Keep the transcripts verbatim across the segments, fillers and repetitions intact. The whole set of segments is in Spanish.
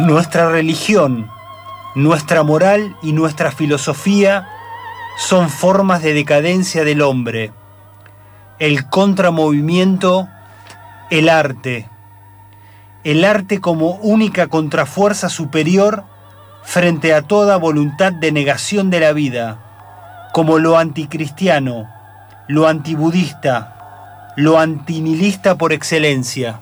Nuestra religión, nuestra moral y nuestra filosofía son formas de decadencia del hombre. El contramovimiento, el arte. El arte como única contrafuerza superior frente a toda voluntad de negación de la vida, como lo anticristiano, lo antibudista, lo antinihilista por excelencia.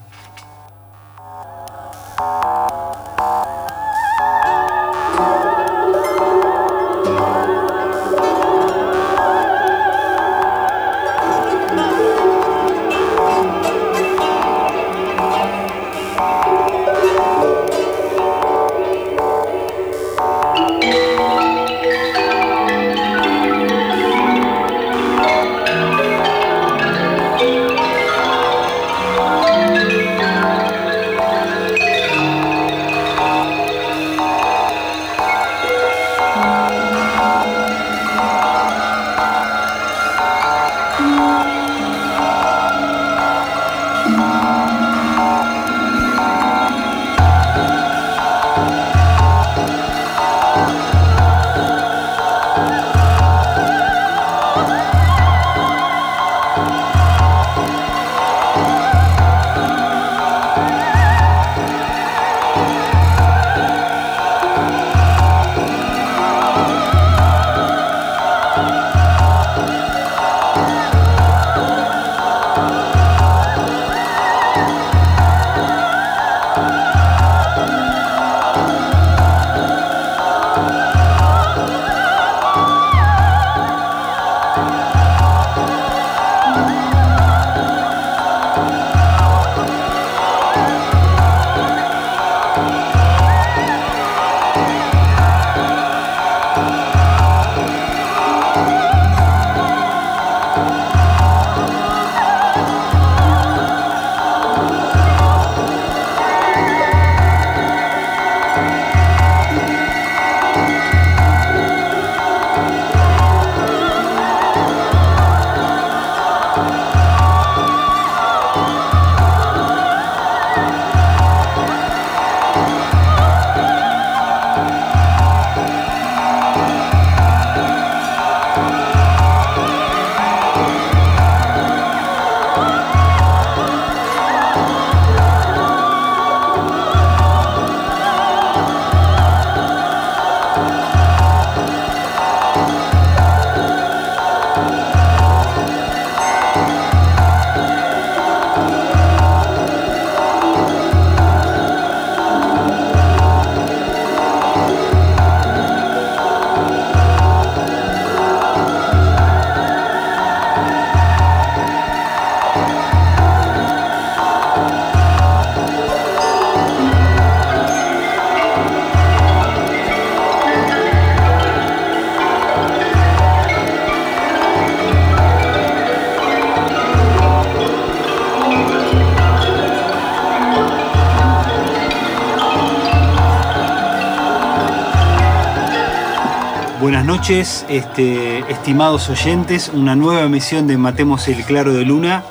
Buenas noches, este, estimados oyentes, una nueva emisión de Matemos el Claro de Luna.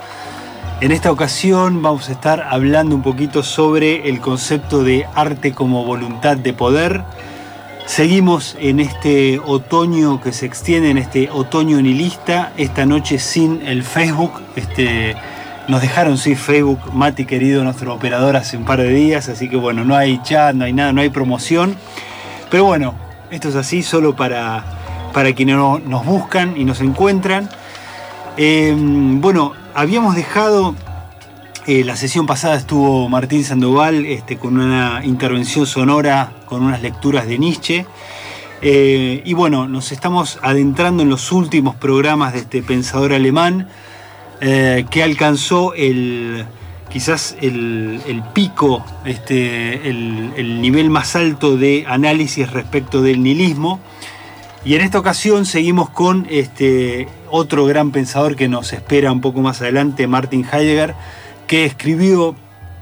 En esta ocasión vamos a estar hablando un poquito sobre el concepto de arte como voluntad de poder. Seguimos en este otoño que se extiende, en este otoño nihilista, esta noche sin el Facebook. Este, nos dejaron sin Facebook, Mati querido, nuestro operador, hace un par de días, así que bueno, no hay chat, no hay nada, no hay promoción. Pero bueno, esto es así solo para, para quienes no, nos buscan y nos encuentran. Eh, bueno, habíamos dejado, eh, la sesión pasada estuvo Martín Sandoval este, con una intervención sonora, con unas lecturas de Nietzsche. Eh, y bueno, nos estamos adentrando en los últimos programas de este pensador alemán eh, que alcanzó el... quizás el, el pico, este, el, el nivel más alto de análisis respecto del nihilismo. Y en esta ocasión seguimos con este, otro gran pensador que nos espera un poco más adelante, Martin Heidegger, que escribió,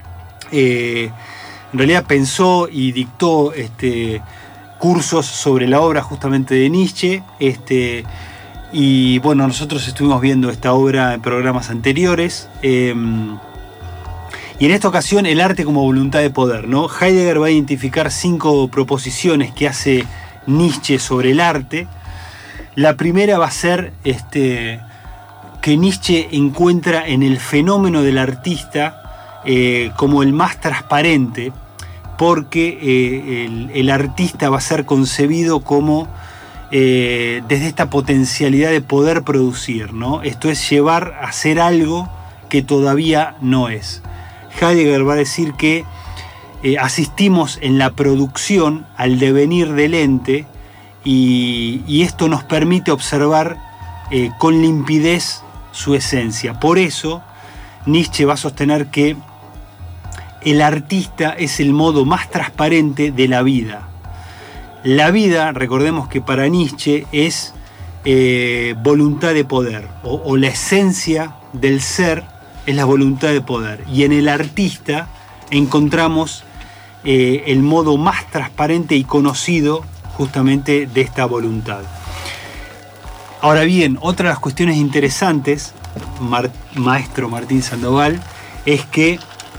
eh, en realidad pensó y dictó este, cursos sobre la obra justamente de Nietzsche. Este, y bueno, nosotros estuvimos viendo esta obra en programas anteriores. Eh, Y en esta ocasión el arte como voluntad de poder, ¿no? Heidegger va a identificar cinco proposiciones que hace Nietzsche sobre el arte. La primera va a ser este, que Nietzsche encuentra en el fenómeno del artista eh, como el más transparente, porque eh, el, el artista va a ser concebido como eh, desde esta potencialidad de poder producir, ¿no? Esto es llevar a hacer algo que todavía no es. Heidegger va a decir que eh, asistimos en la producción al devenir del ente y, y esto nos permite observar eh, con limpidez su esencia. Por eso Nietzsche va a sostener que el artista es el modo más transparente de la vida. La vida, recordemos que para Nietzsche es eh, voluntad de poder, o, o la esencia del ser es la voluntad de poder. Y en el artista encontramos eh, el modo más transparente y conocido justamente de esta voluntad. Ahora bien, otra de las cuestiones interesantes, Mar- maestro Martín Sandoval, es que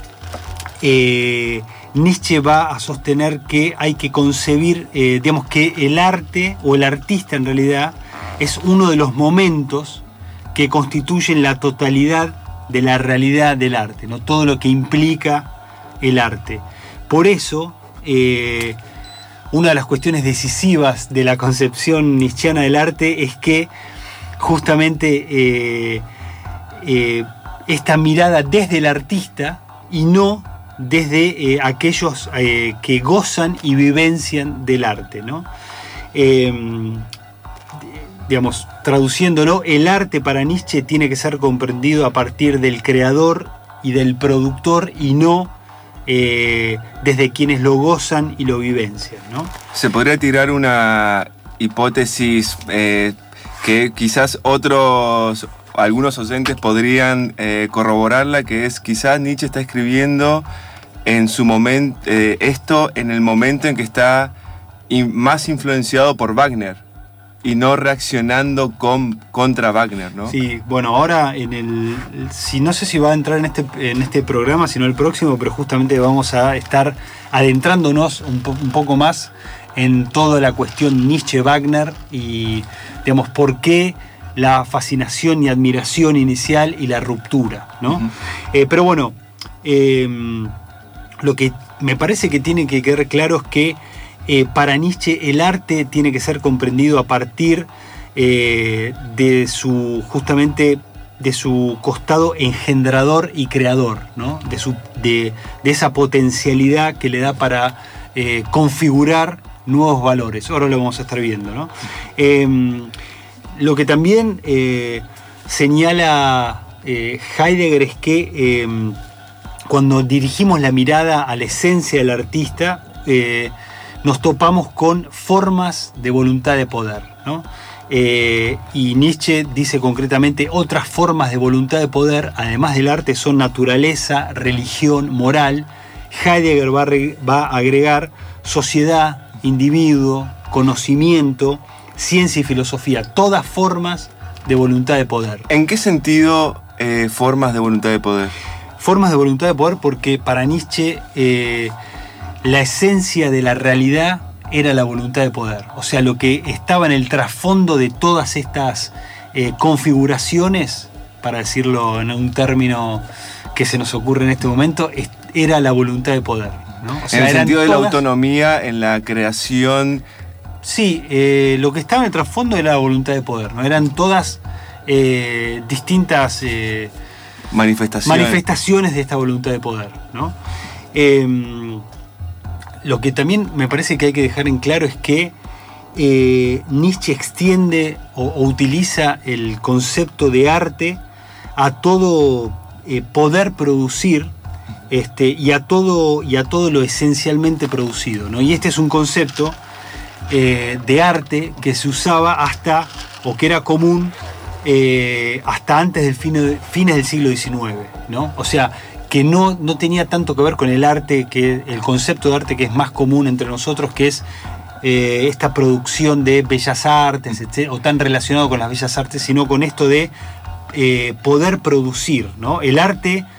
eh, Nietzsche va a sostener que hay que concebir, eh, digamos que el arte o el artista en realidad es uno de los momentos que constituyen la totalidad de la realidad del arte, ¿no? Todo lo que implica el arte. Por eso, eh, una de las cuestiones decisivas de la concepción nietzscheana del arte es que justamente eh, eh, esta mirada desde el artista y no desde eh, aquellos eh, que gozan y vivencian del arte, ¿no? Eh, digamos, traduciéndolo, el arte para Nietzsche tiene que ser comprendido a partir del creador y del productor y no eh, desde quienes lo gozan y lo vivencian, ¿no? Se podría tirar una hipótesis eh, que quizás otros, algunos oyentes podrían eh, corroborarla, que es quizás Nietzsche está escribiendo en su momento eh, esto en el momento en que está in, más influenciado por Wagner y no reaccionando con, contra Wagner, ¿no? Sí, bueno, ahora en el, si no sé si va a entrar en este, en este programa, sino el próximo, pero justamente vamos a estar adentrándonos un, po, un poco más en toda la cuestión Nietzsche-Wagner y, digamos, por qué la fascinación y admiración inicial y la ruptura, ¿no? Uh-huh. Eh, pero bueno, eh, lo que me parece que tiene que quedar claro es que Eh, para Nietzsche el arte tiene que ser comprendido a partir eh, de su justamente de su costado engendrador y creador, ¿no? de, su, de, de esa potencialidad que le da para eh, configurar nuevos valores. Ahora lo vamos a estar viendo, ¿no? Eh, lo que también eh, señala eh, Heidegger es que eh, cuando dirigimos la mirada a la esencia del artista, eh, nos topamos con formas de voluntad de poder, ¿no? Eh, y Nietzsche dice concretamente otras formas de voluntad de poder, además del arte, son naturaleza, religión, moral. Heidegger va a, va a agregar sociedad, individuo, conocimiento, ciencia y filosofía, todas formas de voluntad de poder. ¿En qué sentido eh, formas de voluntad de poder? Formas de voluntad de poder porque para Nietzsche eh, la esencia de la realidad era la voluntad de poder. O sea, lo que estaba en el trasfondo de todas estas eh, configuraciones, para decirlo en un término que se nos ocurre en este momento, es, era la voluntad de poder, ¿no? O sea, en el eran sentido de todas... la autonomía, en la creación... Sí, eh, lo que estaba en el trasfondo era la voluntad de poder, ¿no? Eran todas eh, distintas eh, manifestaciones. manifestaciones de esta voluntad de poder, ¿no? Eh, Lo que también me parece que hay que dejar en claro es que eh, Nietzsche extiende o, o utiliza el concepto de arte a todo eh, poder producir este, y, a todo, y a todo lo esencialmente producido, ¿no? Y este es un concepto eh, de arte que se usaba hasta, o que era común eh, hasta antes del fin, fines del siglo diecinueve, ¿no? O sea, que no, no tenía tanto que ver con el arte, que el concepto de arte que es más común entre nosotros, que es eh, esta producción de bellas artes, etcétera, o tan relacionado con las bellas artes, sino con esto de eh, poder producir, ¿no? El arte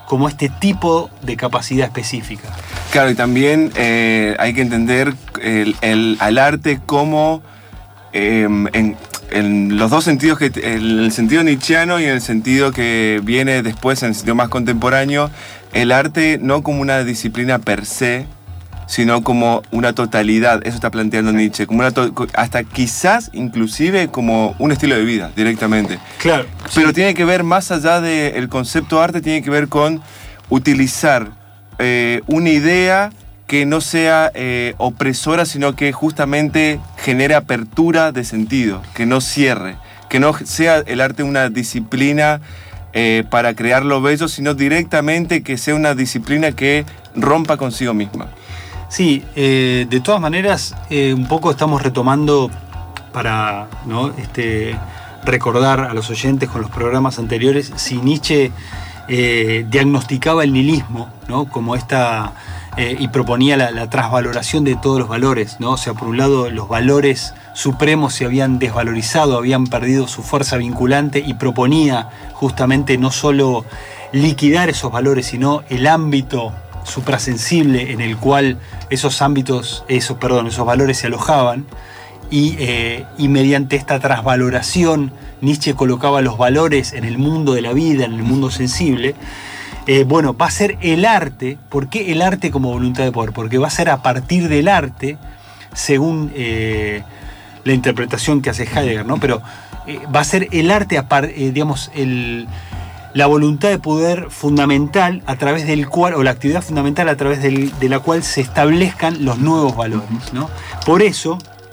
como este tipo de capacidad específica. Claro, y también eh, hay que entender el, el, al arte como eh, en, en los dos sentidos, que en el sentido nietzscheano y en el sentido que viene después, en el sentido más contemporáneo, el arte no como una disciplina per se, sino como una totalidad. Eso está planteando Nietzsche, como una to- hasta quizás inclusive como un estilo de vida directamente. Claro. Pero sí. tiene que ver, más allá del concepto arte, tiene que ver con utilizar eh, una idea que no sea eh, opresora, sino que justamente genere apertura de sentido, que no cierre, que no sea el arte una disciplina eh, para crear lo bello, sino directamente que sea una disciplina que rompa consigo misma. Sí, eh, de todas maneras, eh, un poco estamos retomando para, ¿no? este, recordar a los oyentes con los programas anteriores, si Nietzsche eh, diagnosticaba el nihilismo, ¿no? como esta, eh, y proponía la, la transvaloración de todos los valores, ¿no? O sea, por un lado, los valores supremos se habían desvalorizado, habían perdido su fuerza vinculante, y proponía justamente no solo liquidar esos valores, sino el ámbito suprasensible en el cual esos ámbitos, esos, perdón, esos valores se alojaban, y, eh, y mediante esta transvaloración Nietzsche colocaba los valores en el mundo de la vida, en el mundo sensible. Eh, bueno, va a ser el arte. ¿Por qué el arte como voluntad de poder? Porque va a ser a partir del arte, según eh, la interpretación que hace Heidegger, ¿no? Pero eh, va a ser el arte, a par, eh, digamos, el... la voluntad de poder fundamental a través del cual, o la actividad fundamental a través del, de la cual se establezcan los nuevos valores, ¿no? Por eso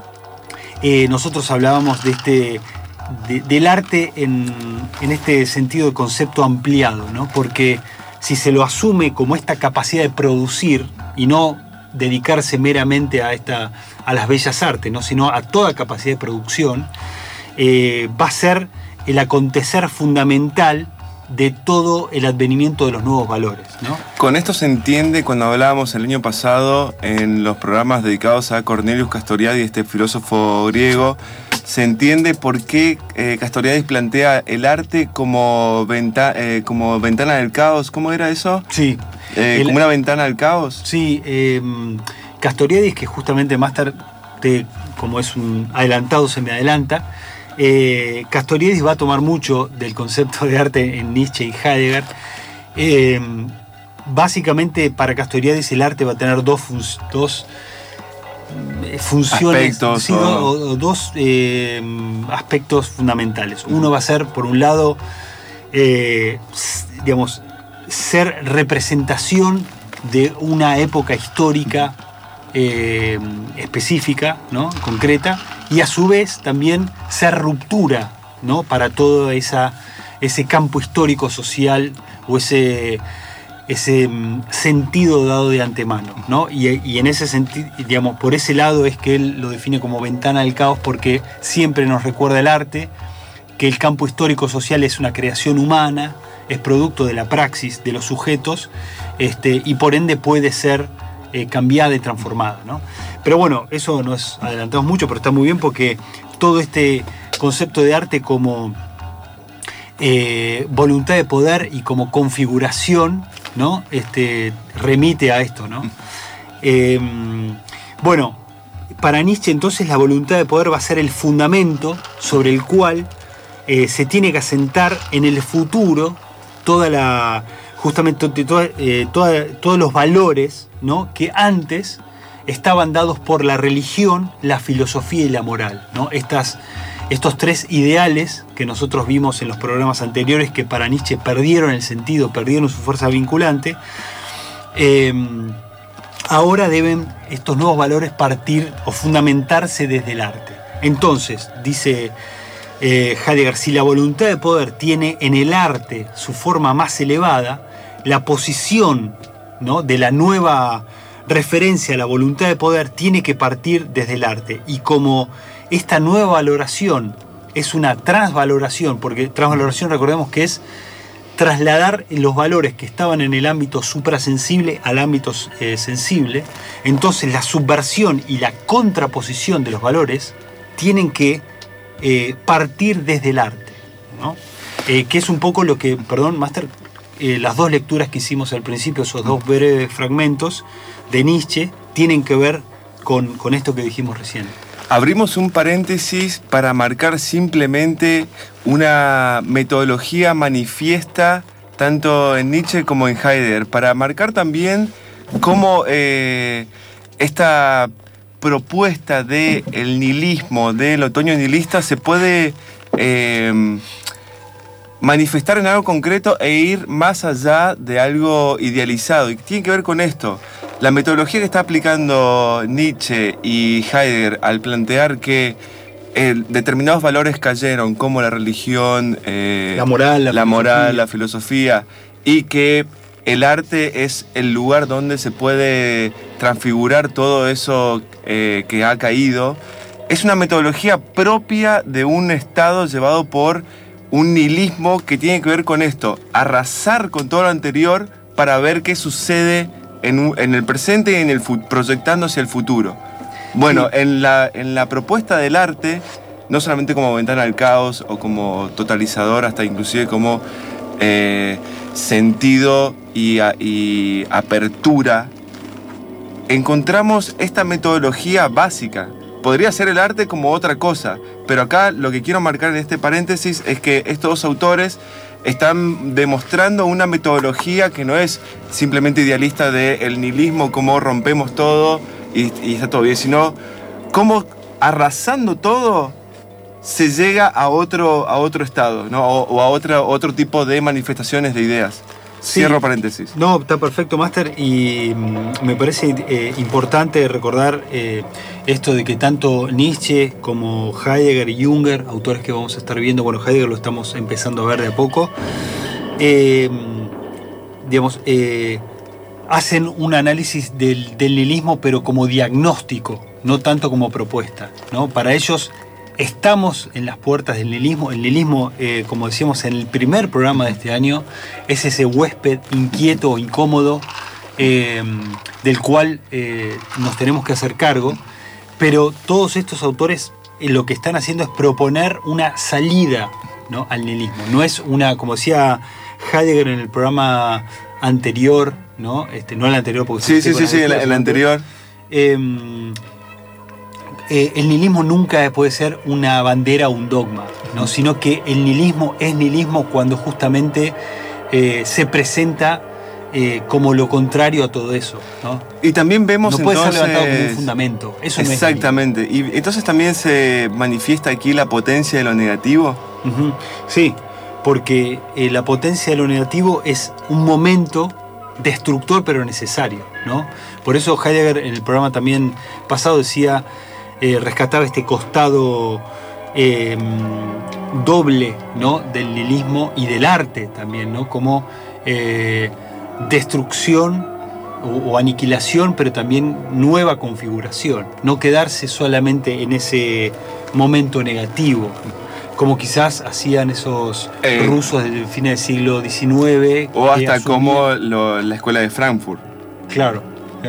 eh, nosotros hablábamos de este, de, del arte en, en este sentido de concepto ampliado, ¿no? Porque si se lo asume como esta capacidad de producir y no dedicarse meramente a, esta, a las bellas artes, ¿no? Sino a toda capacidad de producción, eh, va a ser el acontecer fundamental de todo el advenimiento de los nuevos valores, ¿no? Con esto se entiende, cuando hablábamos el año pasado en los programas dedicados a Cornelius Castoriadis, este filósofo griego, se entiende por qué eh, Castoriadis plantea el arte como, venta, eh, como ventana del caos. ¿Cómo era eso? Sí. Eh, el, ¿Como una ventana al caos? Sí. Eh, Castoriadis, que justamente más tarde, como es un adelantado, se me adelanta, Eh, Castoriadis va a tomar mucho del concepto de arte en Nietzsche y Heidegger. Eh, básicamente, para Castoriadis el arte va a tener dos, fun dos funciones, aspectos, sí, o... o, o dos eh, aspectos fundamentales. Uno va a ser, por un lado, eh, digamos, ser representación de una época histórica eh, específica, ¿no? Concreta, y a su vez también ser ruptura, ¿no? Para todo esa, ese campo histórico social o ese, ese sentido dado de antemano, ¿no? Y, y en ese sentido, digamos, por ese lado es que él lo define como ventana del caos, porque siempre nos recuerda el arte que el campo histórico social es una creación humana, es producto de la praxis de los sujetos, este, y por ende puede ser eh, cambiada y transformada, ¿no? Pero bueno, eso nos adelantamos mucho, pero está muy bien porque todo este concepto de arte como eh, voluntad de poder y como configuración, ¿no? Este, remite a esto, ¿no? Eh, bueno, para Nietzsche entonces la voluntad de poder va a ser el fundamento sobre el cual eh, se tiene que asentar en el futuro toda la, justamente toda, eh, toda, todos los valores, ¿no? Que antes estaban dados por la religión, la filosofía y la moral, ¿no? Estas, estos tres ideales que nosotros vimos en los programas anteriores, que para Nietzsche perdieron el sentido, perdieron su fuerza vinculante, eh, ahora deben estos nuevos valores partir o fundamentarse desde el arte. Entonces, dice eh, Heidegger, si la voluntad de poder tiene en el arte su forma más elevada, la posición, ¿no? de la nueva referencia a la voluntad de poder tiene que partir desde el arte. Y como esta nueva valoración es una transvaloración, porque transvaloración, recordemos que es trasladar los valores que estaban en el ámbito suprasensible al ámbito eh, sensible, entonces la subversión y la contraposición de los valores tienen que eh, partir desde el arte, ¿no? Eh, que es un poco lo que, perdón, Máster. eh, las dos lecturas que hicimos al principio, esos dos breves fragmentos de Nietzsche, tienen que ver con, con esto que dijimos recién. Abrimos un paréntesis para marcar simplemente una metodología manifiesta tanto en Nietzsche como en Heidegger, para marcar también cómo eh, esta propuesta del nihilismo, del otoño nihilista, se puede eh, manifestar en algo concreto e ir más allá de algo idealizado. Y tiene que ver con esto. La metodología que está aplicando Nietzsche y Heidegger al plantear que eh, determinados valores cayeron, como la religión, eh, la moral, la, la, filosofía. moral, la filosofía, y que el arte es el lugar donde se puede transfigurar todo eso eh, que ha caído, es una metodología propia de un estado llevado por un nihilismo que tiene que ver con esto, arrasar con todo lo anterior para ver qué sucede en, un, en el presente y en el proyectando hacia el futuro. Bueno, sí. en, la, en la propuesta del arte, no solamente como ventana al caos o como totalizador, hasta inclusive como eh, sentido y, a, y apertura, encontramos esta metodología básica. Podría ser el arte como otra cosa, pero acá lo que quiero marcar en este paréntesis es que estos dos autores están demostrando una metodología que no es simplemente idealista del nihilismo, como rompemos todo y, y está todo bien, sino cómo arrasando todo se llega a otro, a otro estado, ¿no? o, o a otra, otro tipo de manifestaciones de ideas. Sí. Cierro paréntesis. No, está perfecto, Máster, y mm, me parece eh, importante recordar eh, esto de que tanto Nietzsche como Heidegger y Junger, autores que vamos a estar viendo, bueno, Heidegger lo estamos empezando a ver de a poco, eh, digamos, eh, hacen un análisis del, del nihilismo, pero como diagnóstico, no tanto como propuesta, ¿no? Para ellos estamos en las puertas del nihilismo. El nihilismo, eh, como decíamos en el primer programa de este año, es ese huésped inquieto o incómodo eh, del cual eh, nos tenemos que hacer cargo. Pero todos estos autores eh, lo que están haciendo es proponer una salida, ¿no?, al nihilismo. No es una, como decía Heidegger en el programa anterior, ¿no? Este, no el anterior, porque sí, sí, sí, sí, el, el anterior. Eh, Eh, el nihilismo nunca puede ser una bandera o un dogma, ¿no? Sino que el nihilismo es nihilismo cuando justamente eh, se presenta eh, como lo contrario a todo eso, ¿no? Y también vemos no puede entonces... ser levantado como un fundamento. Eso exactamente. No es y entonces también se manifiesta aquí la potencia de lo negativo. Uh-huh. Sí, porque eh, la potencia de lo negativo es un momento destructor pero necesario, ¿no? Por eso Heidegger en el programa también pasado decía... Eh, rescataba este costado eh, doble, ¿no?, del nihilismo y del arte también, ¿no?, como eh, destrucción o, o aniquilación, pero también nueva configuración, no quedarse solamente en ese momento negativo, como quizás hacían esos eh, rusos del fin del siglo diecinueve. O hasta asumían, como lo, la escuela de Frankfurt. Claro.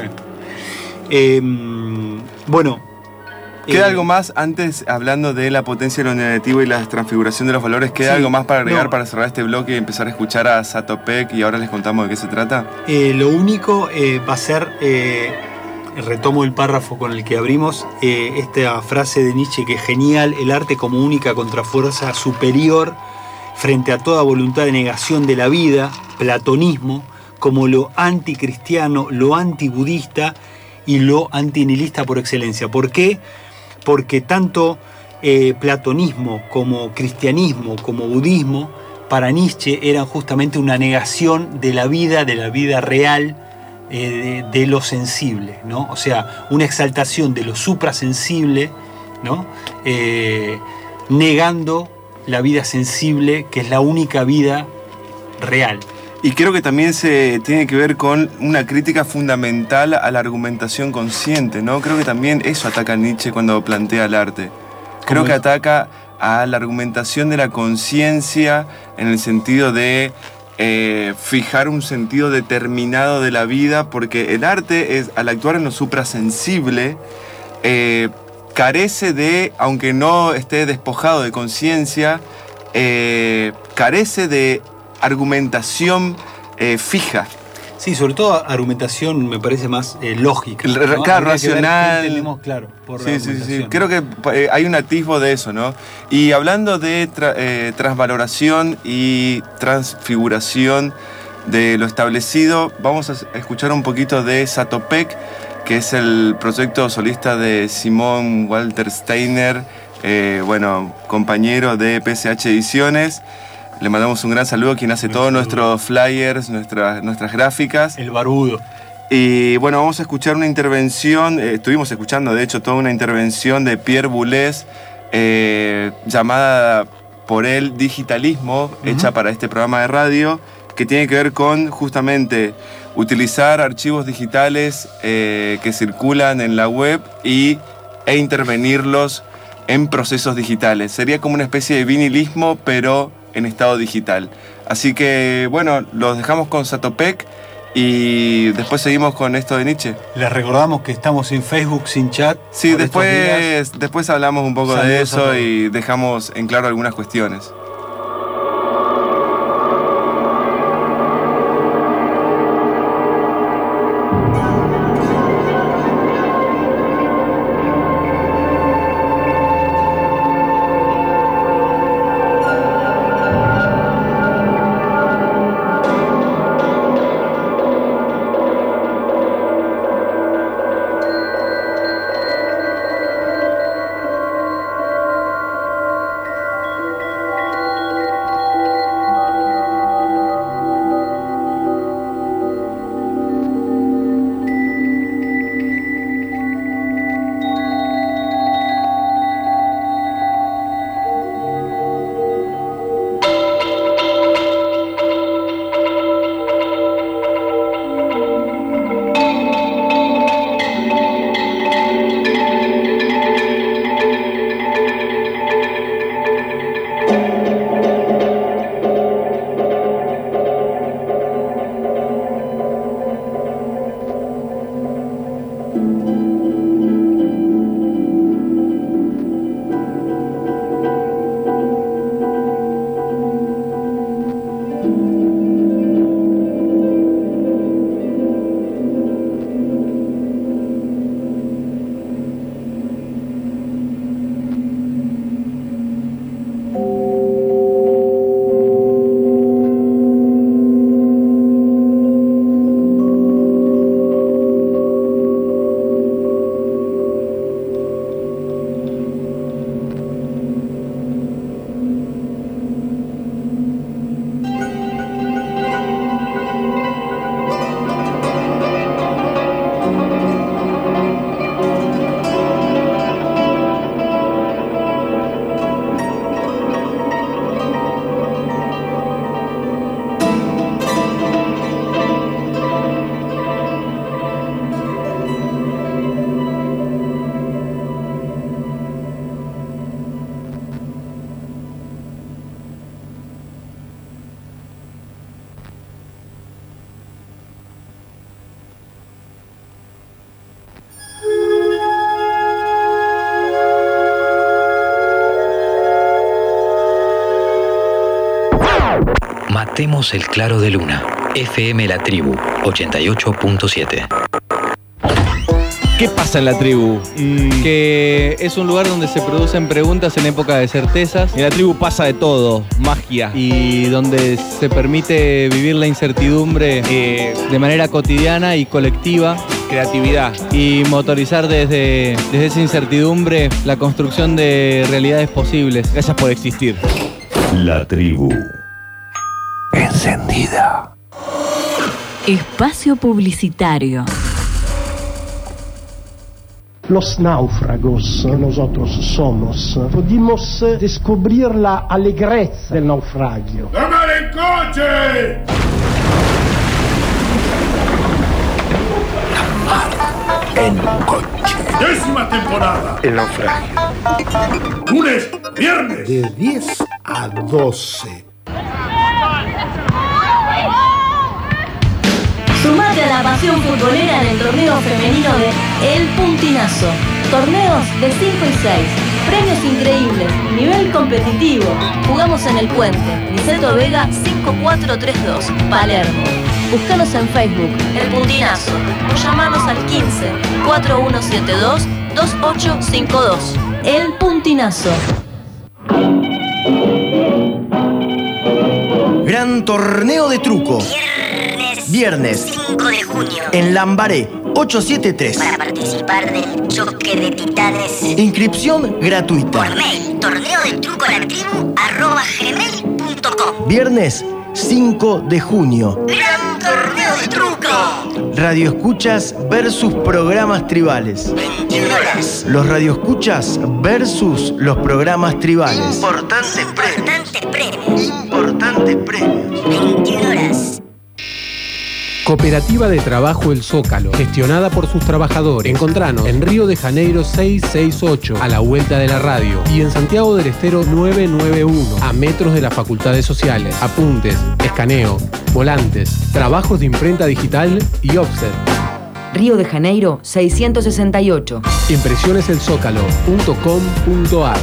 Eh, bueno, ¿queda algo más antes, hablando de la potencia de lo negativo y la transfiguración de los valores? ¿Queda sí, algo más para agregar no. para cerrar este bloque y empezar a escuchar a Sato Peck y ahora les contamos de qué se trata? Eh, lo único eh, va a ser, eh, retomo el párrafo con el que abrimos, eh, esta frase de Nietzsche que es genial: el arte como única contrafuerza superior frente a toda voluntad de negación de la vida, platonismo, como lo anticristiano, lo antibudista y lo antinihilista por excelencia. ¿Por qué? Porque tanto eh, platonismo como cristianismo como budismo para Nietzsche eran justamente una negación de la vida, de la vida real, eh, de, de lo sensible, ¿no? O sea, una exaltación de lo suprasensible, ¿no? Eh, negando la vida sensible, que es la única vida real. Y creo que también se tiene que ver con una crítica fundamental a la argumentación consciente, ¿no? Creo que también eso ataca a Nietzsche cuando plantea el arte. Creo que ataca a la argumentación de la conciencia en el sentido de eh, fijar un sentido determinado de la vida, porque el arte, es, al actuar en lo suprasensible, eh, carece de, aunque no esté despojado de conciencia, eh, carece de argumentación eh, fija. Sí, sobre todo argumentación me parece más eh, lógica, ¿no? Claro, racional. Entendemos, claro, por sí, sí, sí. Creo que eh, hay un atisbo de eso, ¿no? Y hablando de tra eh, transvaloración y transfiguración de lo establecido, vamos a escuchar un poquito de Zatopek, que es el proyecto solista de Simón Walter Steiner, eh, bueno, compañero de P C H Ediciones. Le mandamos un gran saludo a quien hace todos nuestros flyers, nuestras, nuestras gráficas. El barudo. Y bueno, vamos a escuchar una intervención, eh, estuvimos escuchando de hecho toda una intervención de Pierre Boulez, eh, llamada por él Digitalismo, uh-huh. hecha para este programa de radio, que tiene que ver con justamente utilizar archivos digitales eh, que circulan en la web y, e intervenirlos en procesos digitales. Sería como una especie de vinilismo, pero en estado digital. Así que, bueno, los dejamos con Zatopek y después seguimos con esto de Nietzsche. Les recordamos que estamos en Facebook sin chat. Sí, después, después hablamos un poco Saludos de eso y dejamos en claro algunas cuestiones. Matemos el claro de luna. F M La Tribu, ochenta y ocho punto siete. ¿Qué pasa en La Tribu? Mm. Que es un lugar donde se producen preguntas en época de certezas. En La Tribu pasa de todo, magia. Y donde se permite vivir la incertidumbre eh, de manera cotidiana y colectiva. Creatividad. Y motorizar desde, desde esa incertidumbre la construcción de realidades posibles. Gracias por existir. La Tribu. Encendida. Espacio publicitario. Los náufragos que nosotros somos pudimos descubrir la alegreza del naufragio. ¡Tomar el coche! La mar en coche. Décima temporada. El naufragio. Lunes, viernes. De diez a doce. Sumate a la pasión futbolera en el torneo femenino de El Puntinazo. Torneos de cinco y seis. Premios increíbles, nivel competitivo. Jugamos en El Puente, Niceto Vega cinco cuatro tres dos, Palermo. Búscanos en Facebook, El Puntinazo, o llamarnos al quince, cuatro uno siete dos, dos ocho cinco dos. El Puntinazo. Gran torneo de truco. Viernes. Viernes. cinco de junio. En Lambaré, ochocientos setenta y tres. Para participar del choque de titanes. Inscripción gratuita. Por mail, torneo de truco a la tribu, arroba gmail punto com. Viernes cinco de junio. ¡Gran torneo de truco! Radioescuchas versus programas tribales. veintiuna horas. Los radioescuchas versus los programas tribales. Importantes premios. Importantes premios. Importantes premios. veintiuna horas. Cooperativa de Trabajo El Zócalo, gestionada por sus trabajadores. Encontranos en Río de Janeiro seiscientos sesenta y ocho, a la vuelta de la radio, y en Santiago del Estero novecientos noventa y uno, a metros de las facultades sociales. Apuntes, escaneo, volantes, trabajos de imprenta digital y offset. Río de Janeiro seiscientos sesenta y ocho. Impresiones el zócalo punto com punto ar.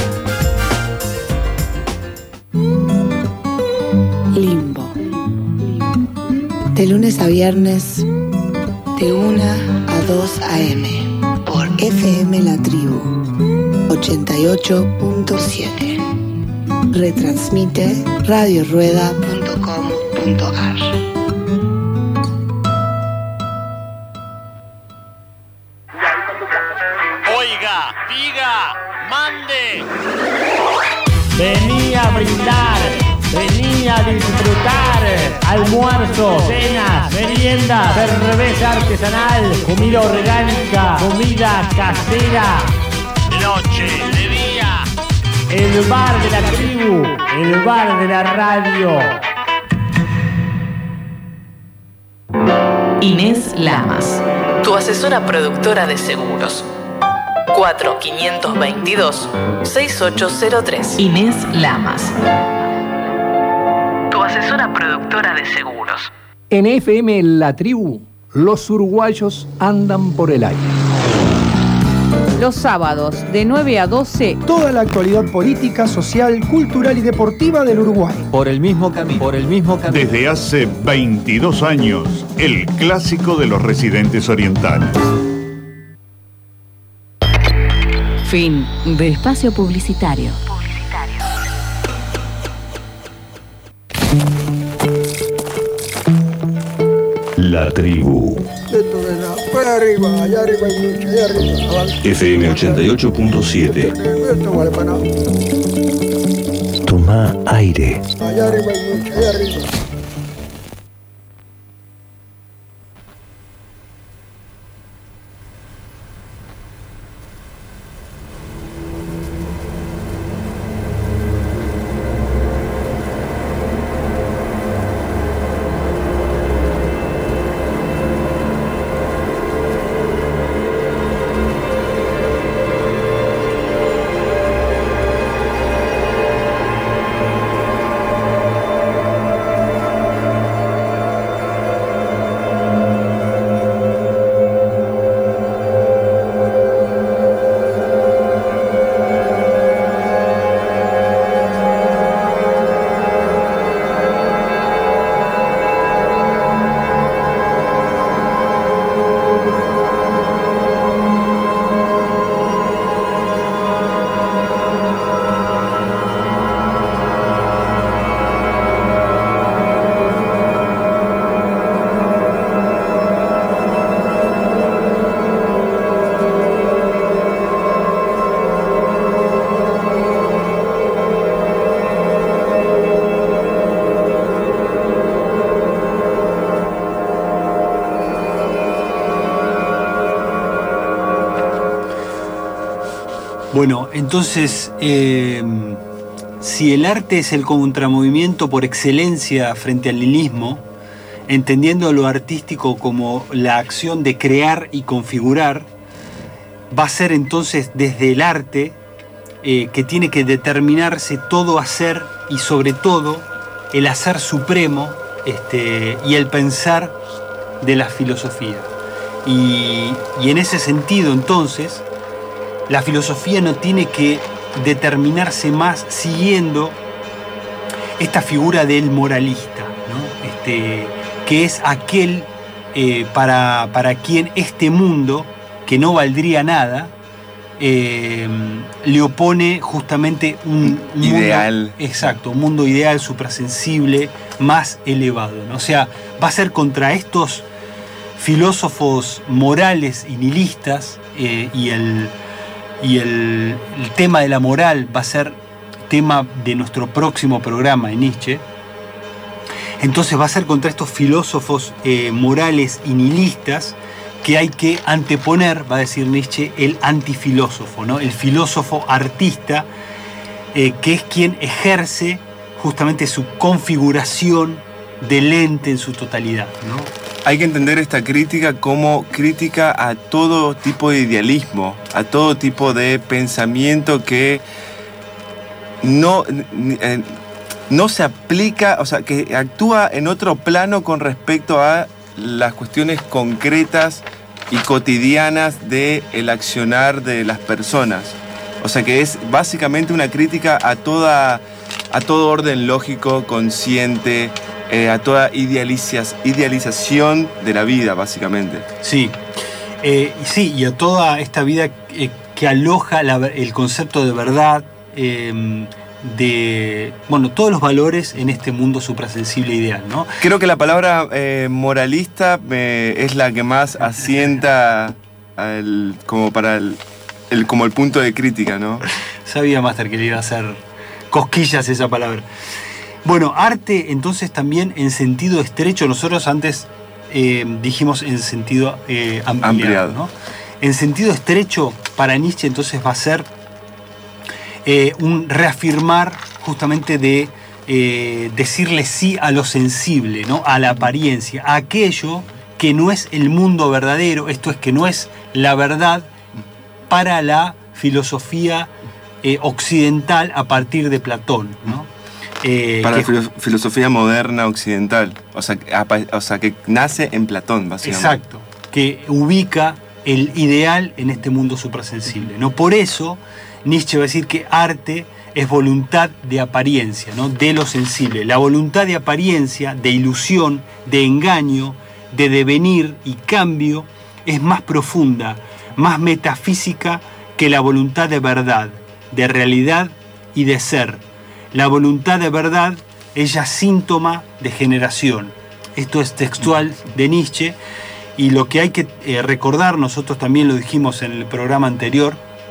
Limbo. De lunes a viernes, de una a dos a eme, por F M La Tribu, ochenta y ocho punto siete. Retransmite radio rueda punto com punto ar. Oiga, diga, mande. Venía a brindar, venía a disfrutar. Almuerzo, cenas, meriendas, cerveza artesanal, comida orgánica, comida casera. Noche, de día. El bar de la tribu, el bar de la radio. Inés Lamas, tu asesora productora de seguros. cuatro cinco dos dos, seis ocho cero tres. Inés Lamas, tu asesora productora de seguros. En F M La Tribu, los uruguayos andan por el aire. Los sábados, de nueve a doce, toda la actualidad política, social, cultural y deportiva del Uruguay. Por el mismo camino, por el mismo camino. Desde hace veintidós años, el clásico de los residentes orientales. Fin de espacio publicitario. La Tribu. Para arriba, allá arriba hay mucho, allá arriba. F M ochenta y ocho punto siete. Esto vale para nada. Toma aire. Allá arriba hay mucho, allá arriba. Bueno, entonces, eh, si el arte es el contramovimiento por excelencia frente al nihilismo, entendiendo lo artístico como la acción de crear y configurar, va a ser entonces desde el arte eh, que tiene que determinarse todo hacer y sobre todo el hacer supremo este, y el pensar de la filosofía. Y, y en ese sentido entonces, la filosofía no tiene que determinarse más siguiendo esta figura del moralista, ¿no? Este, que es aquel eh, para, para quien este mundo, que no valdría nada, eh, le opone justamente un, un ideal. Mundo, exacto, un mundo ideal, suprasensible, más elevado, ¿no? O sea, va a ser contra estos filósofos morales y nihilistas, eh, y, el, y el, el tema de la moral va a ser tema de nuestro próximo programa de Nietzsche. Entonces va a ser contra estos filósofos eh, morales y nihilistas que hay que anteponer, va a decir Nietzsche, el antifilósofo, ¿no? El filósofo artista, eh, que es quien ejerce justamente su configuración del ente en su totalidad, ¿no? Hay que entender esta crítica como crítica a todo tipo de idealismo, a todo tipo de pensamiento que no, eh, no se aplica, o sea, que actúa en otro plano con respecto a las cuestiones concretas y cotidianas del accionar de las personas. O sea, que es básicamente una crítica a, toda, a todo orden lógico, consciente, eh, a toda idealizas, idealización de la vida, básicamente. Sí, eh, sí, y a toda esta vida eh, que aloja la, el concepto de verdad, eh, de, bueno, todos los valores en este mundo suprasensible ideal, ¿no? Creo que la palabra eh, moralista eh, es la que más asienta al, como para el, el, como el punto de crítica, ¿no? Sabía, Master, que le iba a hacer cosquillas esa palabra. Bueno, arte entonces también en sentido estrecho, nosotros antes eh, dijimos en sentido eh, ampliado, ampliado, ¿no? En sentido estrecho para Nietzsche entonces va a ser Eh, un reafirmar justamente de eh, decirle sí a lo sensible, ¿no? A la apariencia, a aquello que no es el mundo verdadero, esto es que no es la verdad para la filosofía eh, occidental a partir de Platón, ¿no? Eh, para que, la filo- filosofía moderna occidental, o sea, o sea, que nace en Platón, básicamente. Exacto, que ubica el ideal en este mundo suprasensible, ¿no? Por eso Nietzsche va a decir que arte es voluntad de apariencia, ¿no? De lo sensible. La voluntad de apariencia, de ilusión, de engaño, de devenir y cambio es más profunda, más metafísica que la voluntad de verdad, de realidad y de ser. La voluntad de verdad es ya síntoma de generación. Esto es textual de Nietzsche, y lo que hay que eh, recordar, nosotros también lo dijimos en el programa anterior,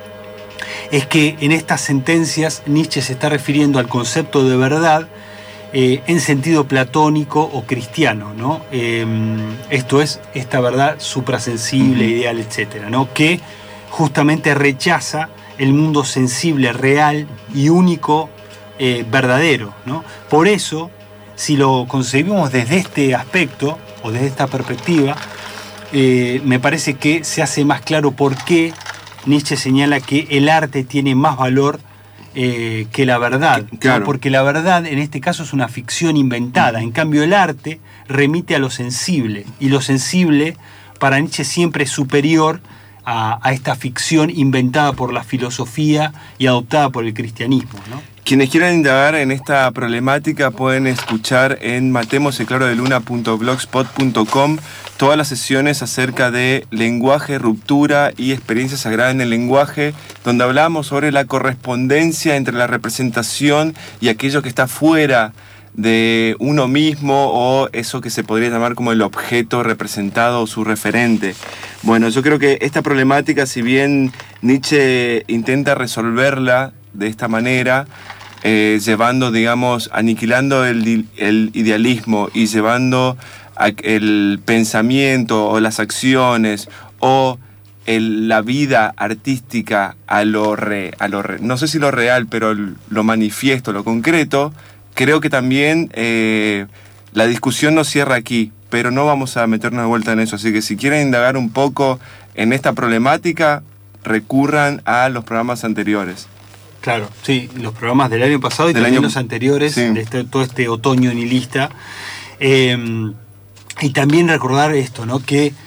es que en estas sentencias Nietzsche se está refiriendo al concepto de verdad eh, en sentido platónico o cristiano, ¿no? Eh, esto es esta verdad suprasensible, ideal, etcétera, ¿no? Que justamente rechaza el mundo sensible, real y único, eh, verdadero, ¿no? Por eso, si lo concebimos desde este aspecto o desde esta perspectiva, eh, me parece que se hace más claro por qué Nietzsche señala que el arte tiene más valor eh, que la verdad, claro. ¿no? Porque la verdad en este caso es una ficción inventada, en cambio el arte remite a lo sensible, y lo sensible para Nietzsche siempre es superior a, a esta ficción inventada por la filosofía y adoptada por el cristianismo, ¿no? Quienes quieran indagar en esta problemática pueden escuchar en matemos el claro de luna punto blogspot punto com todas las sesiones acerca de lenguaje, ruptura y experiencia sagrada en el lenguaje, donde hablamos sobre la correspondencia entre la representación y aquello que está fuera de uno mismo, o eso que se podría llamar como el objeto representado o su referente. Bueno, yo creo que esta problemática, si bien Nietzsche intenta resolverla de esta manera, eh, llevando, digamos, aniquilando el, el idealismo y llevando a, el pensamiento o las acciones o el, la vida artística a lo, re, a lo re, no sé si lo real, pero lo manifiesto, lo concreto. Creo que también eh, la discusión no cierra aquí, pero no vamos a meternos de vuelta en eso. Así que si quieren indagar un poco en esta problemática, recurran a los programas anteriores. Claro, sí, los programas del año pasado y del también año... los anteriores, sí. de este, todo este otoño nihilista. Eh, y también recordar esto, ¿no? Que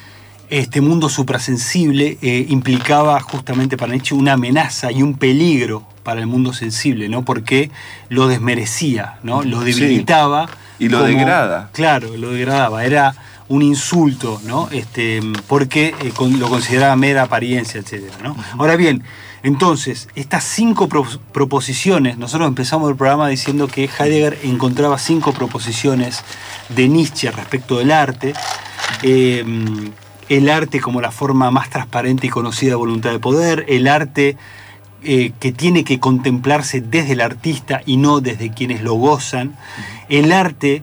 este mundo suprasensible eh, implicaba justamente para Nietzsche una amenaza y un peligro para el mundo sensible, ¿no? Porque lo desmerecía, ¿no? Lo debilitaba. Sí. Y lo como, degrada. Claro, lo degradaba. Era un insulto, ¿no? Este, porque eh, con, lo consideraba mera apariencia, etcétera, ¿no? Uh-huh. Ahora bien, entonces, estas cinco pro proposiciones, nosotros empezamos el programa diciendo que Heidegger encontraba cinco proposiciones de Nietzsche respecto del arte. Eh, el arte como la forma más transparente y conocida de voluntad de poder, el arte eh, que tiene que contemplarse desde el artista y no desde quienes lo gozan, el arte,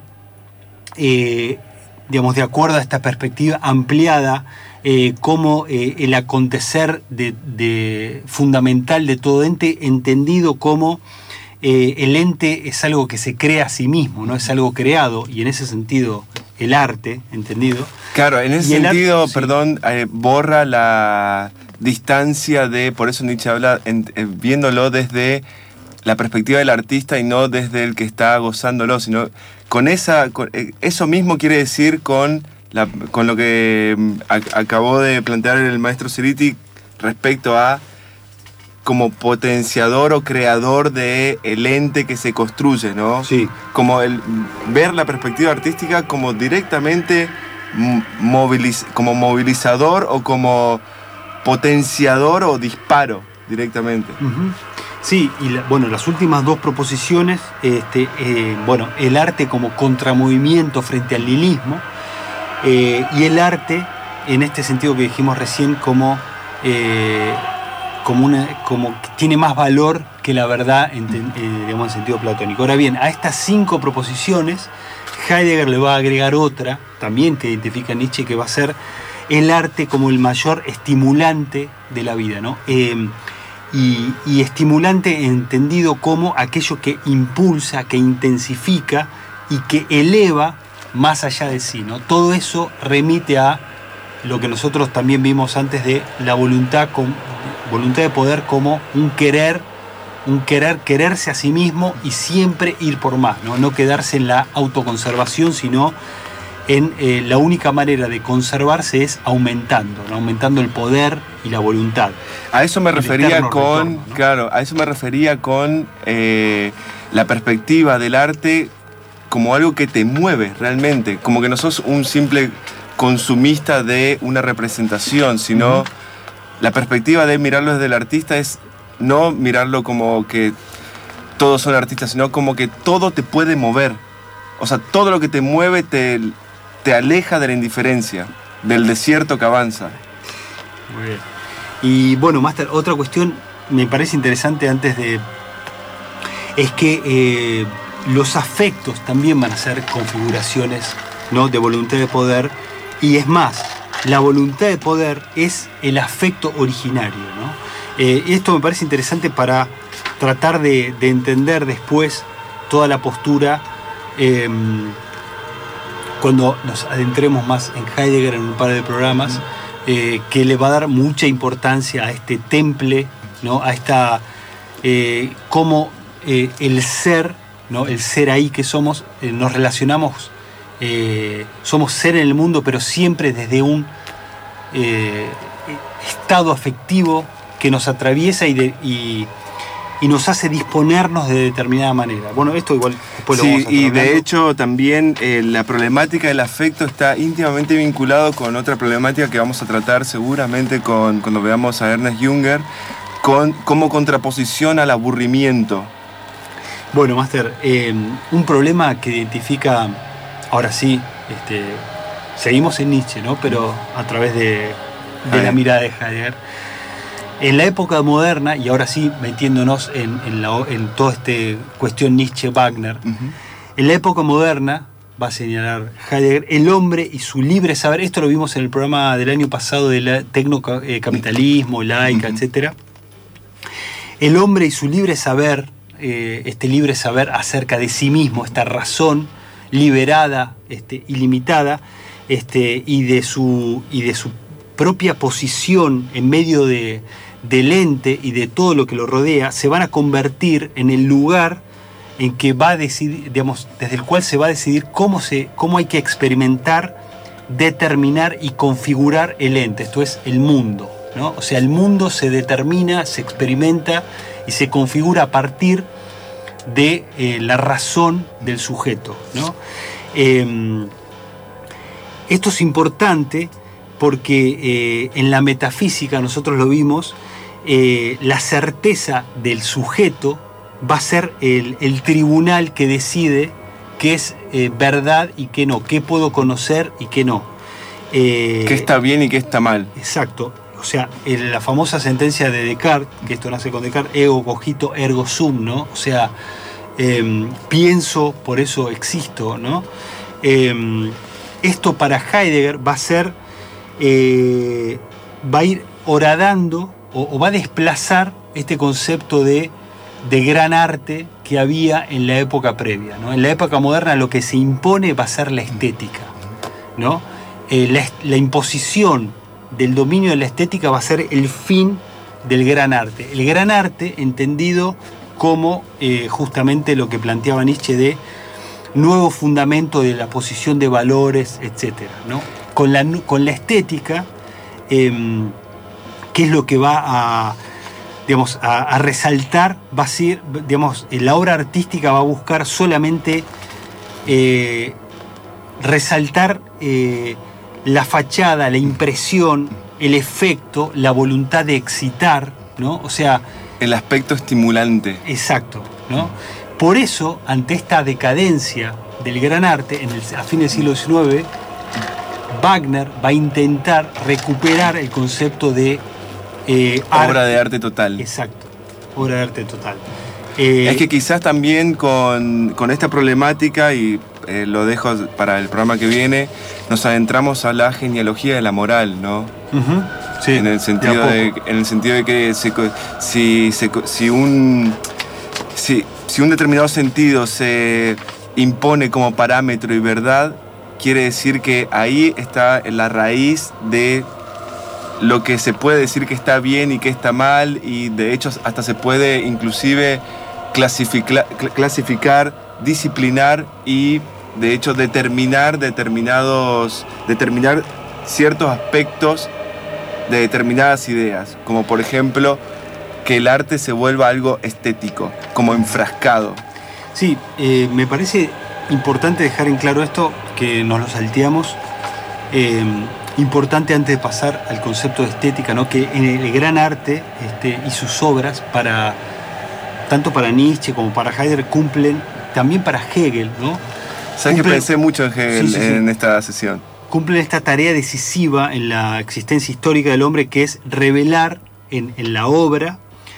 eh, digamos, de acuerdo a esta perspectiva ampliada, eh, como eh, el acontecer de, de, fundamental de todo ente, entendido como eh, el ente es algo que se crea a sí mismo, no es algo creado, y en ese sentido el arte, entendido. Claro, en ese sentido, arte, perdón, sí. eh, borra la distancia de, por eso Nietzsche habla en, eh, viéndolo desde la perspectiva del artista y no desde el que está gozándolo, sino con esa, con, eh, eso mismo quiere decir con, la, con lo que eh, a, acabó de plantear el maestro Ceriti respecto a como potenciador o creador de el ente que se construye, ¿no? Sí. Como el ver la perspectiva artística como directamente moviliz, como movilizador o como potenciador o disparo directamente. Uh-huh. Sí, y la, bueno, las últimas dos proposiciones, este, eh, bueno, el arte como contramovimiento frente al nihilismo, eh, y el arte, en este sentido que dijimos recién, como, eh, como, una, como que tiene más valor que la verdad en, eh, digamos, en sentido platónico. Ahora bien, a estas cinco proposiciones, Heidegger le va a agregar otra, también que identifica a Nietzsche, que va a ser el arte como el mayor estimulante de la vida, ¿no? Eh, Y, y estimulante entendido como aquello que impulsa, que intensifica y que eleva más allá de sí, ¿no? Todo eso remite a lo que nosotros también vimos antes de la voluntad, con, voluntad de poder como un querer, un querer quererse a sí mismo y siempre ir por más, ¿no? No quedarse en la autoconservación, sino en eh, la única manera de conservarse es aumentando, ¿no? Aumentando el poder y la voluntad. A eso me refería con, retorno, ¿no? Claro, a eso me refería con eh, la perspectiva del arte como algo que te mueve realmente, como que no sos un simple consumista de una representación, sino uh-huh. la perspectiva de mirarlo desde el artista es no mirarlo como que todos son artistas, sino como que todo te puede mover. O sea, todo lo que te mueve te, te aleja de la indiferencia, del desierto que avanza. Muy bien. Y bueno, Master, otra cuestión me parece interesante antes de... es que eh, los afectos también van a ser configuraciones, ¿no?, de voluntad de poder. Y es más, la voluntad de poder es el afecto originario, ¿no? Eh, esto me parece interesante para tratar de, de entender después toda la postura eh, cuando nos adentremos más en Heidegger en un par de programas, eh, que le va a dar mucha importancia a este temple, ¿no?, a esta eh, cómo eh, el ser, ¿no?, el ser ahí que somos, eh, nos relacionamos, eh, somos ser en el mundo, pero siempre desde un eh, estado afectivo que nos atraviesa y, de, y, y nos hace disponernos de determinada manera. Bueno, esto igual después lo sí, vamos a estar y hablando. De hecho también eh, la problemática del afecto está íntimamente vinculado con otra problemática que vamos a tratar seguramente con, cuando veamos a Ernest Junger, con, como contraposición al aburrimiento. Bueno, Master, eh, un problema que identifica, ahora sí, este, seguimos en Nietzsche, ¿no?, pero a través de, de la mirada de Heidegger. En la época moderna, y ahora sí metiéndonos en, en, la, en toda esta cuestión Nietzsche-Wagner, uh-huh. en la época moderna, va a señalar Heidegger, el hombre y su libre saber, esto lo vimos en el programa del año pasado de tecnocapitalismo, laica, uh-huh. etcétera. El hombre y su libre saber, eh, este libre saber acerca de sí mismo, esta razón liberada, este, ilimitada, este, y, de su, y de su propia posición en medio de, del ente y de todo lo que lo rodea, se van a convertir en el lugar en que va a decidir, digamos, desde el cual se va a decidir cómo, se, cómo hay que experimentar determinar y configurar el ente, esto es el mundo, ¿no? O sea, el mundo se determina, se experimenta y se configura a partir de eh, la razón del sujeto, ¿no? Eh, esto es importante porque eh, en la metafísica, nosotros lo vimos, eh, la certeza del sujeto va a ser el, el tribunal que decide qué es eh, verdad y qué no, qué puedo conocer y qué no. Eh, qué está bien y qué está mal. Exacto. O sea, en la famosa sentencia de Descartes, que esto nace con Descartes, ego cogito ergo sum, ¿no? O sea, eh, pienso, por eso existo, ¿no? Eh, esto para Heidegger va a ser, eh, va a ir horadando o, o va a desplazar este concepto de, de gran arte que había en la época previa, ¿no? En la época moderna lo que se impone va a ser la estética, ¿no? Eh, la, la imposición del dominio de la estética va a ser el fin del gran arte. El gran arte entendido como eh, justamente lo que planteaba Nietzsche de nuevo fundamento de la posición de valores, etcétera, ¿no? Con la, con la estética, eh, ¿qué es lo que va a, digamos, a, a resaltar? Va a ser, digamos, la obra artística va a buscar solamente eh, resaltar eh, la fachada, la impresión, el efecto, la voluntad de excitar, ¿no? O sea, el aspecto estimulante. Exacto, ¿no? Por eso, ante esta decadencia del gran arte, en el, a fines del siglo diecinueve, Wagner va a intentar recuperar el concepto de eh, obra arte. de arte total. Exacto, obra de arte total. Eh, es que quizás también con, con esta problemática, y eh, lo dejo para el programa que viene, nos adentramos a la genealogía de la moral, ¿no? Uh-huh. Sí, en el sentido de, de en el sentido de que se, si, se, si un si, si un determinado sentido se impone como parámetro y verdad, quiere decir que ahí está la raíz de lo que se puede decir que está bien y que está mal, y de hecho hasta se puede inclusive clasificar, clasificar disciplinar y de hecho determinar determinados determinar ciertos aspectos de determinadas ideas, como por ejemplo que el arte se vuelva algo estético, como enfrascado. Sí, eh, me parece importante dejar en claro esto, que nos lo salteamos. Eh, importante antes de pasar al concepto de estética, ¿no? Que en el gran arte este, y sus obras, para, tanto para Nietzsche como para Heidegger, cumplen, también para Hegel, ¿no? ¿Sabes que pensé mucho en Hegel sí, sí, sí. en esta sesión? Cumplen esta tarea decisiva en la existencia histórica del hombre, que es revelar en, en la obra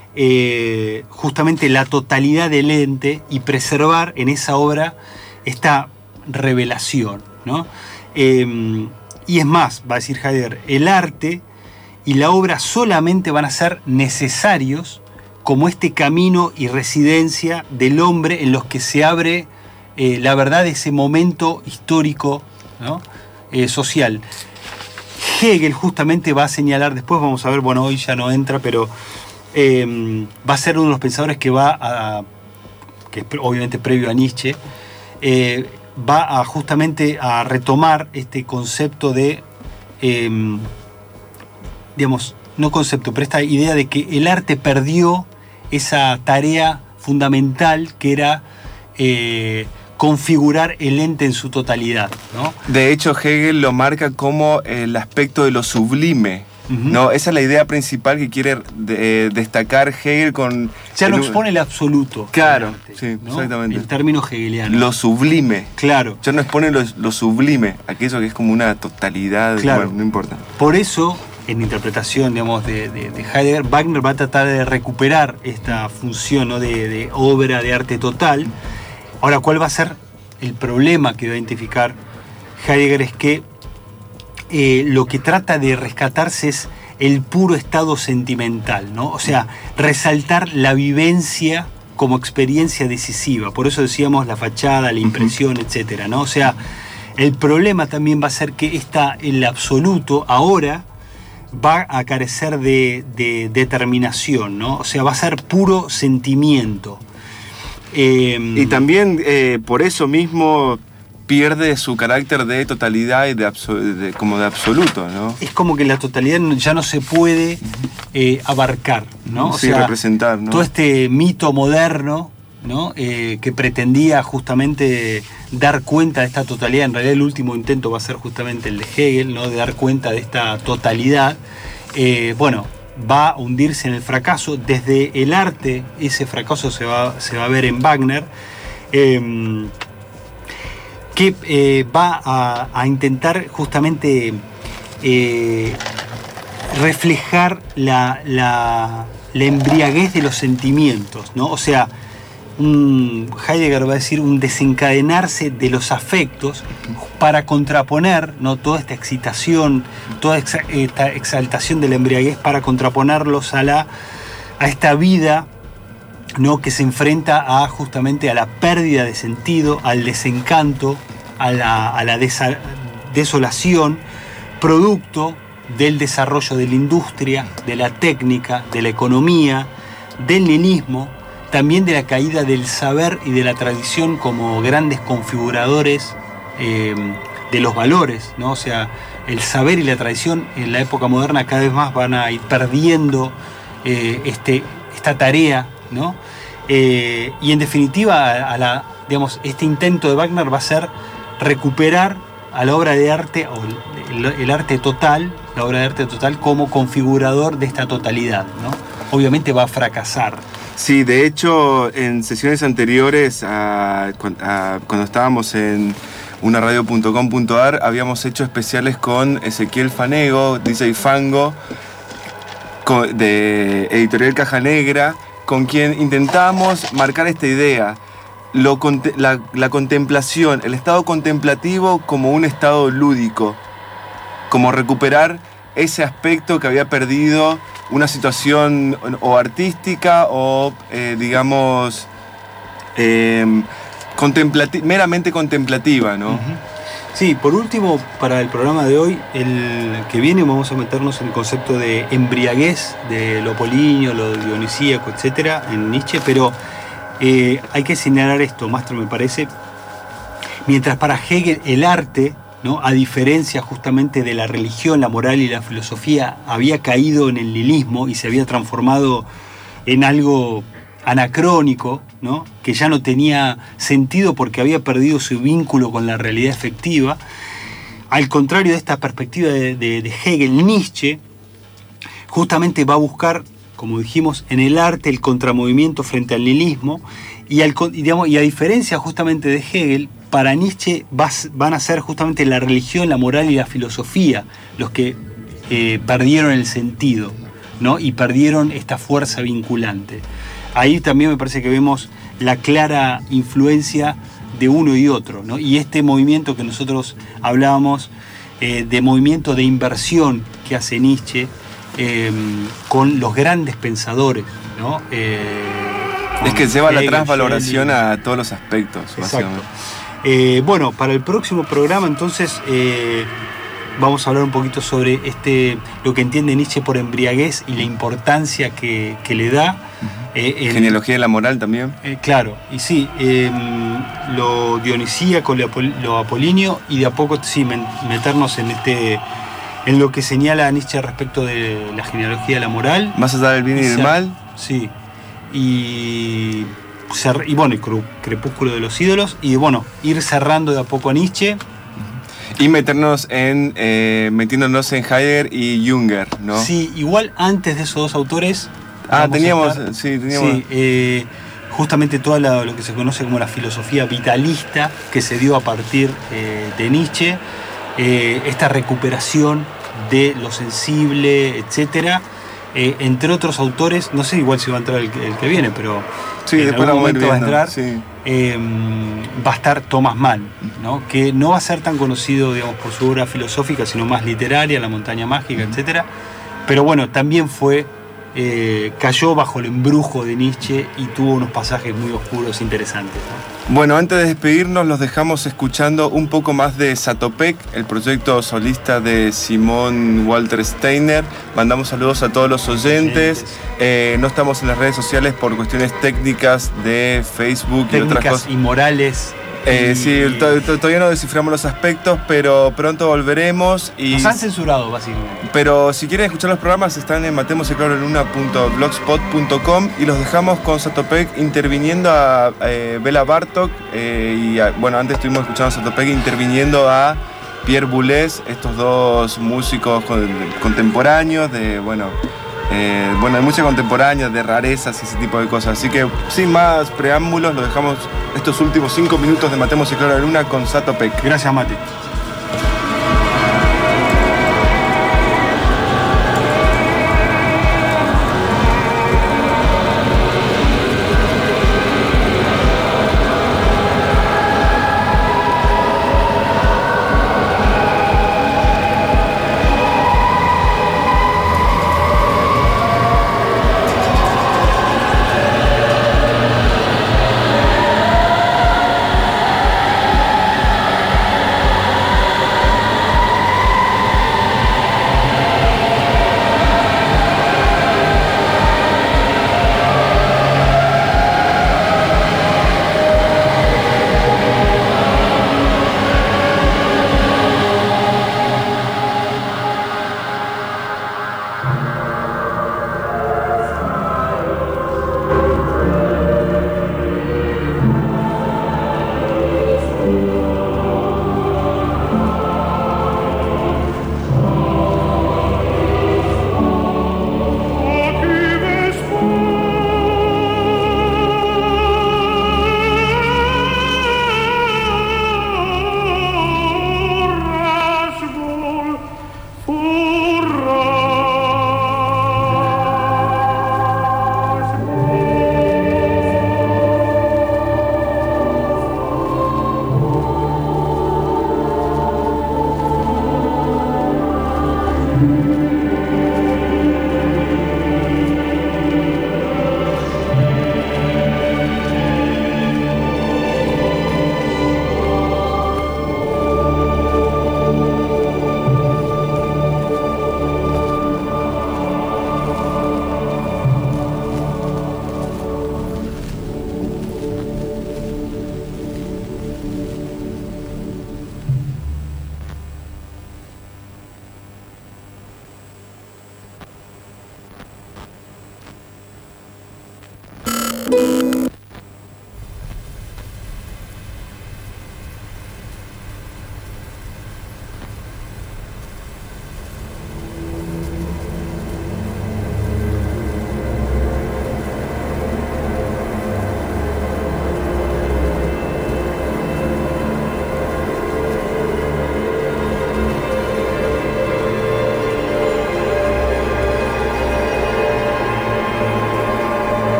eh, justamente la totalidad del ente y preservar en esa obra esta revelación, ¿no? Eh, y es más, va a decir Heidegger, el arte y la obra solamente van a ser necesarios como este camino y residencia del hombre en los que se abre eh, la verdad de ese momento histórico, ¿no? Eh, social. Hegel justamente va a señalar, después vamos a ver, bueno, hoy ya no entra, pero eh, va a ser uno de los pensadores que va a, que es obviamente previo a Nietzsche, eh, va a justamente a retomar este concepto de, eh, digamos, no concepto, pero esta idea de que el arte perdió esa tarea fundamental que era eh, configurar el ente en su totalidad, ¿no? De hecho, Hegel lo marca como el aspecto de lo sublime, uh-huh. ¿no? Esa es la idea principal que quiere de, destacar Hegel con... Ya no expone el absoluto. Claro, arte, sí, ¿no? exactamente. El término hegeliano. Lo sublime. Claro. Ya no expone lo, lo sublime, aquello que es como una totalidad, claro. Bueno, no importa. Por eso, en interpretación, digamos, de, de, de Heidegger, Wagner va a tratar de recuperar esta función, ¿no? de, de obra de arte total. Ahora, ¿cuál va a ser el problema que va a identificar Heidegger? Es que eh, lo que trata de rescatarse es el puro estado sentimental, ¿no? O sea, resaltar la vivencia como experiencia decisiva. Por eso decíamos la fachada, la impresión, uh-huh. etcétera, ¿no? O sea, el problema también va a ser que esta, el absoluto ahora va a carecer de, de determinación, ¿no? O sea, va a ser puro sentimiento. Eh, y también eh, por eso mismo pierde su carácter de totalidad y de, abso- de como de absoluto, ¿no? Es como que la totalidad ya no se puede eh, abarcar, ¿no? O sí, sea, representar, ¿no? Todo este mito moderno, ¿no? Eh, que pretendía justamente dar cuenta de esta totalidad. En realidad el último intento va a ser justamente el de Hegel, ¿no? De dar cuenta de esta totalidad. Eh, bueno, va a hundirse en el fracaso. Desde el arte, ese fracaso se va, se va a ver en Wagner. Eh, que eh, va a, a intentar justamente eh, reflejar la, la, la embriaguez de los sentimientos, ¿no? O sea, un, Heidegger va a decir un desencadenarse de los afectos para contraponer, ¿no? Toda esta excitación, toda exa, esta exaltación de la embriaguez, para contraponerlos a, la, a esta vida, ¿no? Que se enfrenta a justamente a la pérdida de sentido, al desencanto, a la, a la desa, desolación, producto del desarrollo de la industria, de la técnica, de la economía, del nihilismo, también de la caída del saber y de la tradición como grandes configuradores eh, de los valores, ¿no? O sea, el saber y la tradición en la época moderna cada vez más van a ir perdiendo eh, este, esta tarea, ¿no? Eh, y en definitiva, a la, digamos, este intento de Wagner va a ser recuperar a la obra de arte, o el, el arte total, la obra de arte total como configurador de esta totalidad, ¿no? Obviamente va a fracasar. Sí, de hecho, en sesiones anteriores, a, a, cuando estábamos en una radio punto com punto a r, habíamos hecho especiales con Ezequiel Fanego, D J Fango, con, de Editorial Caja Negra, con quien intentamos marcar esta idea, lo, la, la contemplación, el estado contemplativo como un estado lúdico, como recuperar ese aspecto que había perdido una situación o artística o, eh, digamos, eh, contemplati- meramente contemplativa, ¿no? Uh-huh. Sí, por último, para el programa de hoy, el que viene, vamos a meternos en el concepto de embriaguez, de lo apolíneo, lo dionisíaco, etcétera, en Nietzsche, pero eh, hay que señalar esto, Mastro, me parece. Mientras para Hegel el arte, ¿no?, a diferencia justamente de la religión, la moral y la filosofía, había caído en el nihilismo y se había transformado en algo anacrónico, ¿no?, que ya no tenía sentido porque había perdido su vínculo con la realidad efectiva. Al contrario de esta perspectiva de, de, de Hegel, Nietzsche justamente va a buscar, como dijimos, en el arte el contramovimiento frente al nihilismo, y, al, y, digamos, y a diferencia justamente de Hegel, para Nietzsche va, van a ser justamente la religión, la moral y la filosofía los que eh, perdieron el sentido, ¿no?, y perdieron esta fuerza vinculante. Ahí también me parece que vemos la clara influencia de uno y otro, ¿no? Y este movimiento que nosotros hablábamos, eh, de movimiento de inversión que hace Nietzsche eh, con los grandes pensadores, ¿no? Eh, es que lleva Hegel, la transvaloración Schelling. a todos los aspectos. Exacto. Eh, bueno, para el próximo programa entonces eh, vamos a hablar un poquito sobre este, lo que entiende Nietzsche por embriaguez y la importancia que, que le da. Eh, en, Genealogía de la moral también. Eh, claro, y sí, eh, lo dionisíaco, lo, apol, lo apolíneo, y de a poco sí meternos en este, en lo que señala Nietzsche respecto de la genealogía de la moral. Más allá del bien y, y del mal. Sí, y, y bueno, el crepúsculo de los ídolos, y bueno, ir cerrando de a poco a Nietzsche. Y meternos en, eh, metiéndonos en Heidegger y Junger, ¿no? Sí, igual antes de esos dos autores. Ah, teníamos, sí, teníamos. Sí, eh, justamente todo lo que se conoce como la filosofía vitalista que se dio a partir eh, de Nietzsche, eh, esta recuperación de lo sensible, etcétera. Eh, entre otros autores, no sé igual si va a entrar el, el que viene, pero sí, en algún momento va a entrar, sí. eh, va a estar Thomas Mann, ¿no?, que no va a ser tan conocido, digamos, por su obra filosófica, sino más literaria, La montaña mágica, uh-huh. etcétera. Pero bueno, también fue, eh, cayó bajo el embrujo de Nietzsche y tuvo unos pasajes muy oscuros interesantes, ¿no? Bueno, antes de despedirnos, los dejamos escuchando un poco más de Satopek, el proyecto solista de Simón Walter Steiner. Mandamos saludos a todos los oyentes. Eh, no estamos en las redes sociales por cuestiones técnicas de Facebook técnicas y otras cosas. y morales Eh, sí, to- to- todavía no desciframos los aspectos, pero pronto volveremos. Y Nos han censurado, básicamente. Pero si quieren escuchar los programas, están en matemos el claro de luna punto blogspot punto com y los dejamos con Satopek interviniendo a eh, Bela Bartok. Eh, y a- bueno, antes estuvimos escuchando a Satopek interviniendo a Pierre Boulez, estos dos músicos con- contemporáneos de, bueno, eh, bueno, de música contemporánea, de rarezas y ese tipo de cosas. Así que sin más preámbulos, lo dejamos estos últimos cinco minutos de Matemos el claro de luna con Satopek. Gracias, Mati. Thank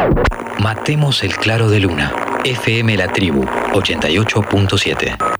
Matemos el claro de luna. F M La Tribu, ochenta y ocho punto siete.